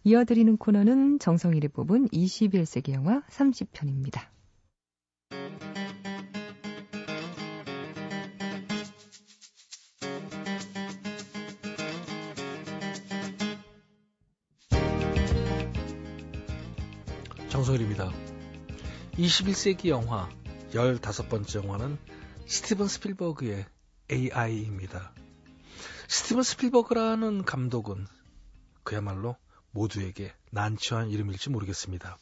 이어드리는 코너는 정성일이 뽑은 21세기 영화 30편입니다. 정성일입니다. 21세기 영화 15번째 영화는 스티븐 스필버그의 AI입니다. 스티븐 스필버그라는 감독은 그야말로 모두에게 난처한 이름일지 모르겠습니다.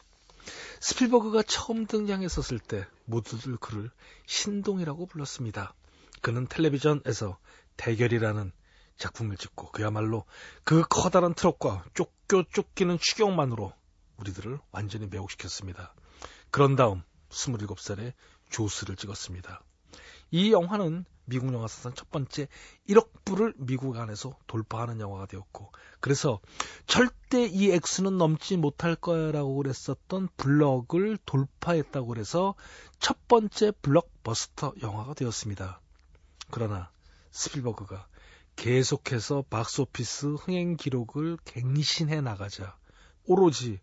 스필버그가 처음 등장했었을 때 모두들 그를 신동이라고 불렀습니다. 그는 텔레비전에서 대결이라는 작품을 찍고 그야말로 그 커다란 트럭과 쫓기는 추격만으로 우리들을 완전히 매혹시켰습니다. 그런 다음 27살에 조스를 찍었습니다. 이 영화는 미국 영화 사상 첫 번째 1억 불을 미국 안에서 돌파하는 영화가 되었고, 그래서 절대 이 액수는 넘지 못할 거라고 그랬었던 블럭을 돌파했다고 그래서 첫 번째 블록버스터 영화가 되었습니다. 그러나 스필버그가 계속해서 박스오피스 흥행 기록을 갱신해 나가자 오로지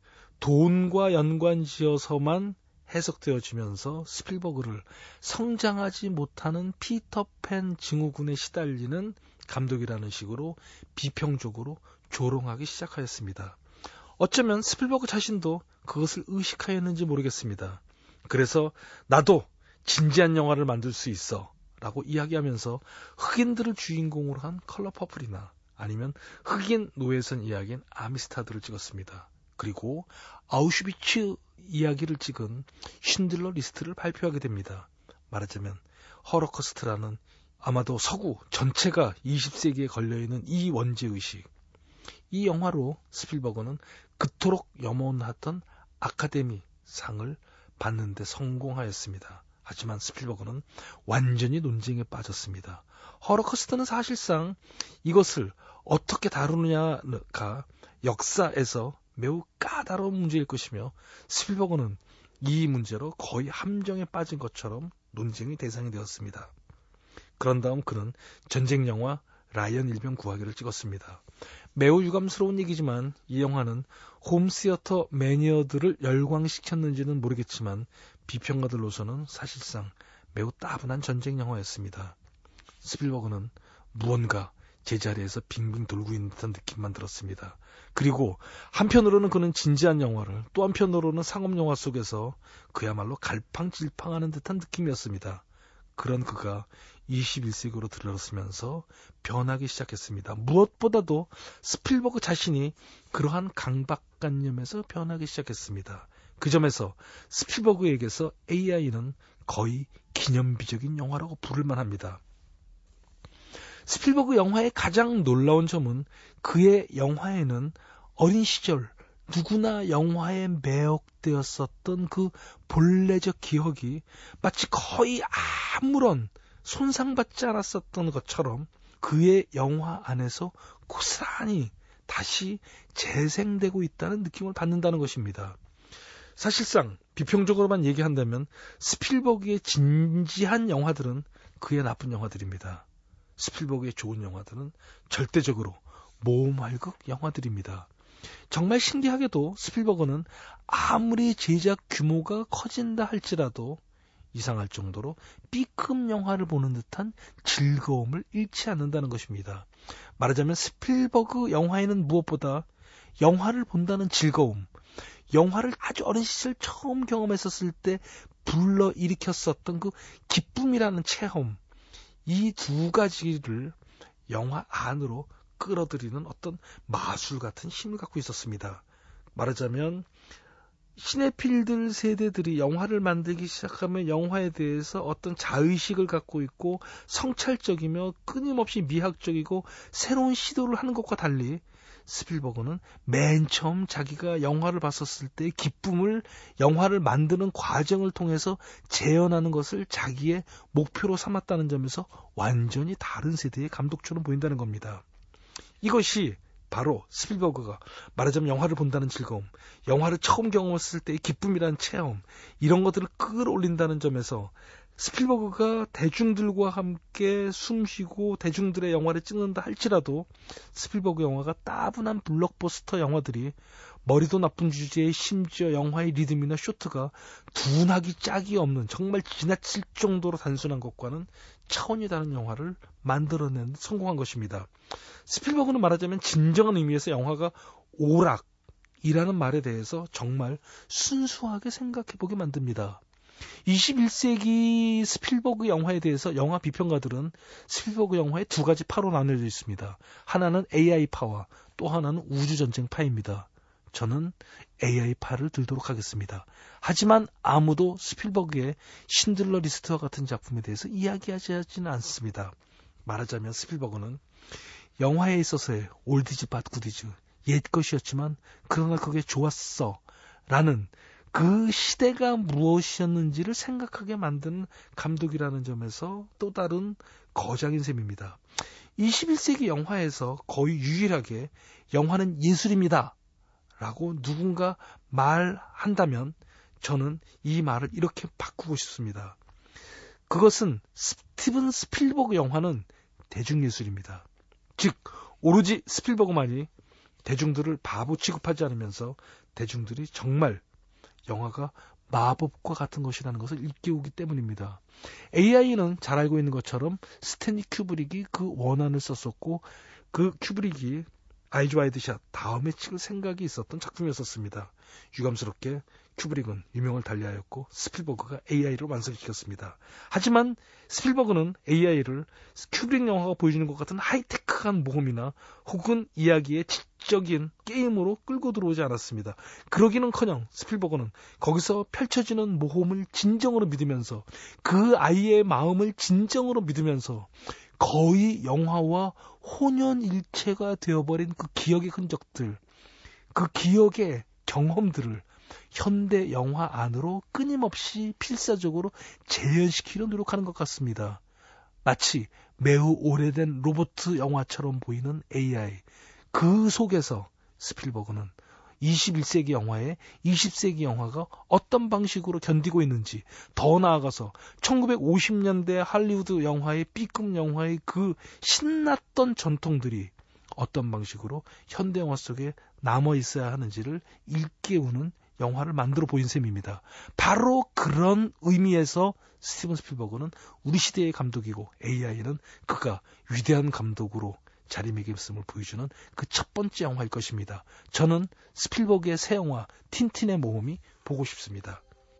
돈과 연관지어서만 해석되어지면서 스필버그를 성장하지 못하는 피터팬 증후군에 시달리는 감독이라는 식으로 비평적으로 조롱하기 시작하였습니다. 어쩌면 스필버그 자신도 그것을 의식하였는지 모르겠습니다. 그래서 나도 진지한 영화를 만들 수 있어 라고 이야기하면서 흑인들을 주인공으로 한 컬러 퍼플이나 아니면 흑인 노예선 이야기인 아미스타드를 찍었습니다. 그리고 아우슈비츠 이야기를 찍은 쉰들러 리스트를 발표하게 됩니다. 말하자면 허로코스트라는 아마도 서구 전체가 20세기에 걸려있는 이 원죄의식, 이 영화로 스필버그는 그토록 염원하던 아카데미 상을 받는 데 성공하였습니다. 하지만 스필버그는 완전히 논쟁에 빠졌습니다. 허로코스트는 사실상 이것을 어떻게 다루느냐가 역사에서 매우 까다로운 문제일 것이며 스필버그는 이 문제로 거의 함정에 빠진 것처럼 논쟁의 대상이 되었습니다. 그런 다음 그는 전쟁 영화 라이언 일병 구하기를 찍었습니다. 매우 유감스러운 얘기지만 이 영화는 홈시어터 매니어들을 열광시켰는지는 모르겠지만 비평가들로서는 사실상 매우 따분한 전쟁 영화였습니다. 스필버그는 무언가 제자리에서 빙빙 돌고 있는 듯한 느낌만 들었습니다. 그리고 한편으로는 그는 진지한 영화를, 또 한편으로는 상업영화 속에서 그야말로 갈팡질팡하는 듯한 느낌이었습니다. 그런 그가 21세기로 들어서면서 변하기 시작했습니다. 무엇보다도 스필버그 자신이 그러한 강박관념에서 변하기 시작했습니다. 그 점에서 스필버그에게서 AI는 거의 기념비적인 영화라고 부를만 합니다. 스필버그 영화의 가장 놀라운 점은 그의 영화에는 어린 시절 누구나 영화에 매혹되었었던 그 본래적 기억이 마치 거의 아무런 손상받지 않았었던 것처럼 그의 영화 안에서 고스란히 다시 재생되고 있다는 느낌을 받는다는 것입니다. 사실상 비평적으로만 얘기한다면 스필버그의 진지한 영화들은 그의 나쁜 영화들입니다. 스필버그의 좋은 영화들은 절대적으로 모험활극 영화들입니다. 정말 신기하게도 스필버그는 아무리 제작 규모가 커진다 할지라도 이상할 정도로 B급 영화를 보는 듯한 즐거움을 잃지 않는다는 것입니다. 말하자면 스필버그 영화에는 무엇보다 영화를 본다는 즐거움, 영화를 아주 어린 시절 처음 경험했었을 때 불러일으켰었던 그 기쁨이라는 체험, 이 두 가지를 영화 안으로 끌어들이는 어떤 마술 같은 힘을 갖고 있었습니다. 말하자면 시네필들 세대들이 영화를 만들기 시작하면 영화에 대해서 어떤 자의식을 갖고 있고 성찰적이며 끊임없이 미학적이고 새로운 시도를 하는 것과 달리 스필버그는 맨 처음 자기가 영화를 봤었을 때의 기쁨을 영화를 만드는 과정을 통해서 재현하는 것을 자기의 목표로 삼았다는 점에서 완전히 다른 세대의 감독처럼 보인다는 겁니다. 이것이 바로 스필버그가 말하자면 영화를 본다는 즐거움, 영화를 처음 경험했을 때의 기쁨이라는 체험, 이런 것들을 끌어올린다는 점에서 스필버그가 대중들과 함께 숨쉬고 대중들의 영화를 찍는다 할지라도 스필버그 영화가 따분한 블록버스터 영화들이 머리도 나쁜 주제에 심지어 영화의 리듬이나 쇼트가 둔하기 짝이 없는 정말 지나칠 정도로 단순한 것과는 차원이 다른 영화를 만들어낸 성공한 것입니다. 스필버그는 말하자면 진정한 의미에서 영화가 오락이라는 말에 대해서 정말 순수하게 생각해보게 만듭니다. 21세기 스필버그 영화에 대해서 영화 비평가들은 스필버그 영화에 두 가지 파로 나뉘어져 있습니다. 하나는 AI파와 또 하나는 우주전쟁파입니다. 저는 AI파를 들도록 하겠습니다. 하지만 아무도 스필버그의 신들러 리스트와 같은 작품에 대해서 이야기하지는 않습니다. 말하자면 스필버그는 영화에 있어서의 올디즈 밭 굿디즈, 옛 것이었지만 그러나 그게 좋았어 라는 그 시대가 무엇이었는지를 생각하게 만드는 감독이라는 점에서 또 다른 거장인 셈입니다. 21세기 영화에서 거의 유일하게 영화는 예술입니다 라고 누군가 말한다면 저는 이 말을 이렇게 바꾸고 싶습니다. 그것은 스티븐 스필버그 영화는 대중예술입니다. 즉 오로지 스필버그만이 대중들을 바보 취급하지 않으면서 대중들이 정말 영화가 마법과 같은 것이라는 것을 일깨우기 때문입니다. AI는 잘 알고 있는 것처럼 스탠리 큐브릭이 그 원안을 썼었고 그 큐브릭이 아이즈 와이드 샷 다음에 찍을 생각이 있었던 작품이었습니다. 유감스럽게 큐브릭은 유명을 달리하였고 스필버그가 AI를 완성시켰습니다. 하지만 스필버그는 AI를 큐브릭 영화가 보여주는 것 같은 하이테크한 모험이나 혹은 이야기의 지적인 게임으로 끌고 들어오지 않았습니다. 그러기는커녕 스필버그는 거기서 펼쳐지는 모험을 진정으로 믿으면서 그 아이의 마음을 진정으로 믿으면서 거의 영화와 혼연일체가 되어버린 그 기억의 흔적들, 그 기억의 경험들을 현대 영화 안으로 끊임없이 필사적으로 재현시키려 노력하는 것 같습니다. 마치 매우 오래된 로봇 영화처럼 보이는 AI, 그 속에서 스필버그는 21세기 영화에 20세기 영화가 어떤 방식으로 견디고 있는지, 더 나아가서 1950년대 할리우드 영화의 B급 영화의 그 신났던 전통들이 어떤 방식으로 현대 영화 속에 남아 있어야 하는지를 일깨우는 영화를 만들어 보인 셈입니다. 바로 그런 의미에서 스티븐 스필버그는 우리 시대의 감독이고 AI는 그가 위대한 감독으로 자리매김을 보여주는 그 첫 번째 영화일 것입니다. 저는 스필버그의 새 영화 틴틴의 모험이 보고 싶습니다.